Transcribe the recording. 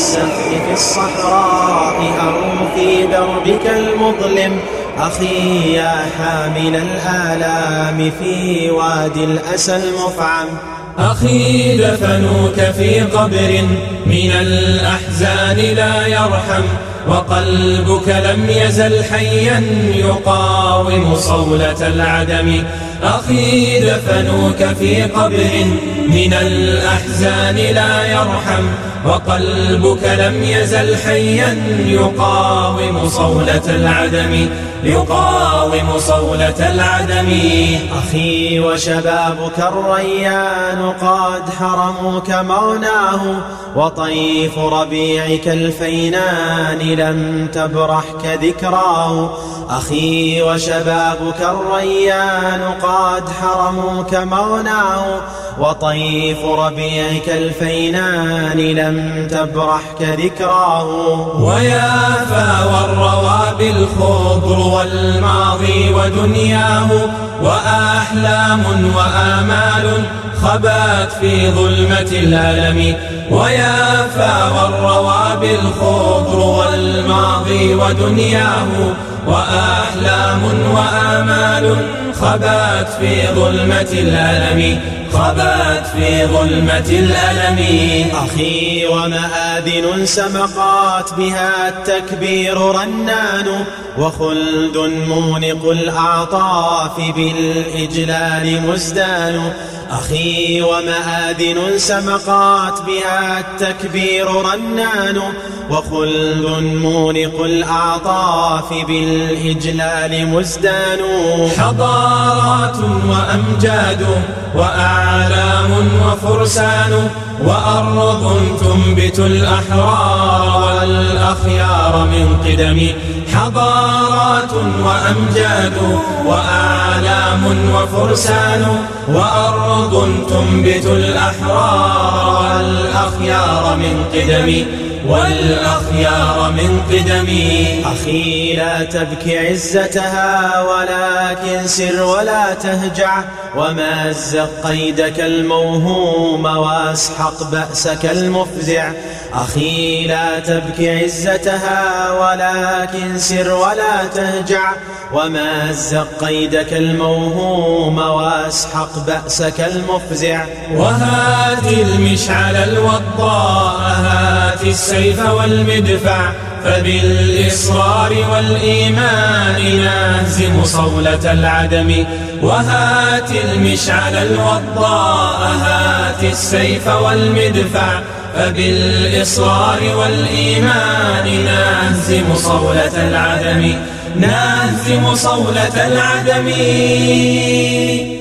السفح في الصحراء أو في دربك المظلم. أخي يا حامل الآلام في وادي الأسى المفعم. أخي دفنوك في قبر من الأحزان لا يرحم، وقلبك لم يزل حيا يقاوم صولة العدم. أخي دفنوك في قبر من الأحزان لا يرحم، وقلبك لم يزل حيا يقاوم صولة العدم، يقاوم صولة العدم. أخي وشبابك الريان قد حرموك مغناه، وطيف ربيعك الفينان لم تبرحك ذكراه. أخي وشبابك الريان قد حرموك مغناه، وطيف ربيعك الفينان لم تبرحك ذكراه. ويا فاوى الروابي الخضر والماضي ودنياه، وأحلام وآمال خبات في ظلمة الألم. ويا فاوى الروابي الخضر والماضي ودنياه، وأحلام وآمال خبات في ظلمة الألم، خبات في ظلمة الألم. أخي ومآذن سمقات بها التكبير رنان، وخلد مونق الأعطاف بالإجلال مزدان. أخي ومآذن سمقات بها التكبير رنان، وخلد مونق الأعطاف بالإجلال مزدان. حضارات وأمجاد وأعلام وفرسان، وأرض تنبت الأحرار والأخيار من قدم. حضارات وأمجاد وأعلام وفرسان، وأرض تنبت الأحرار والأخيار من قدم، والأخيار من قدم. أخي لا تبكي عزتها ولكن سر ولا تهجع، ومزق قيدك الموهوم واسحق بأسك المفزع. أخي لا تبكي عزتها ولكن سر ولا تهجع، ومزق قيدك الموهوم واسحق بأسك المفزع. وهات المشعل الوضاء، هات السيف والمدفع، فبالإصرار والإيمان نهزم صولة العدم. وهات المشعل الوضاء، هات السيف والمدفع، فبالإصرار والإيمان نهزم صولة العدم، نهزم صولة العدم.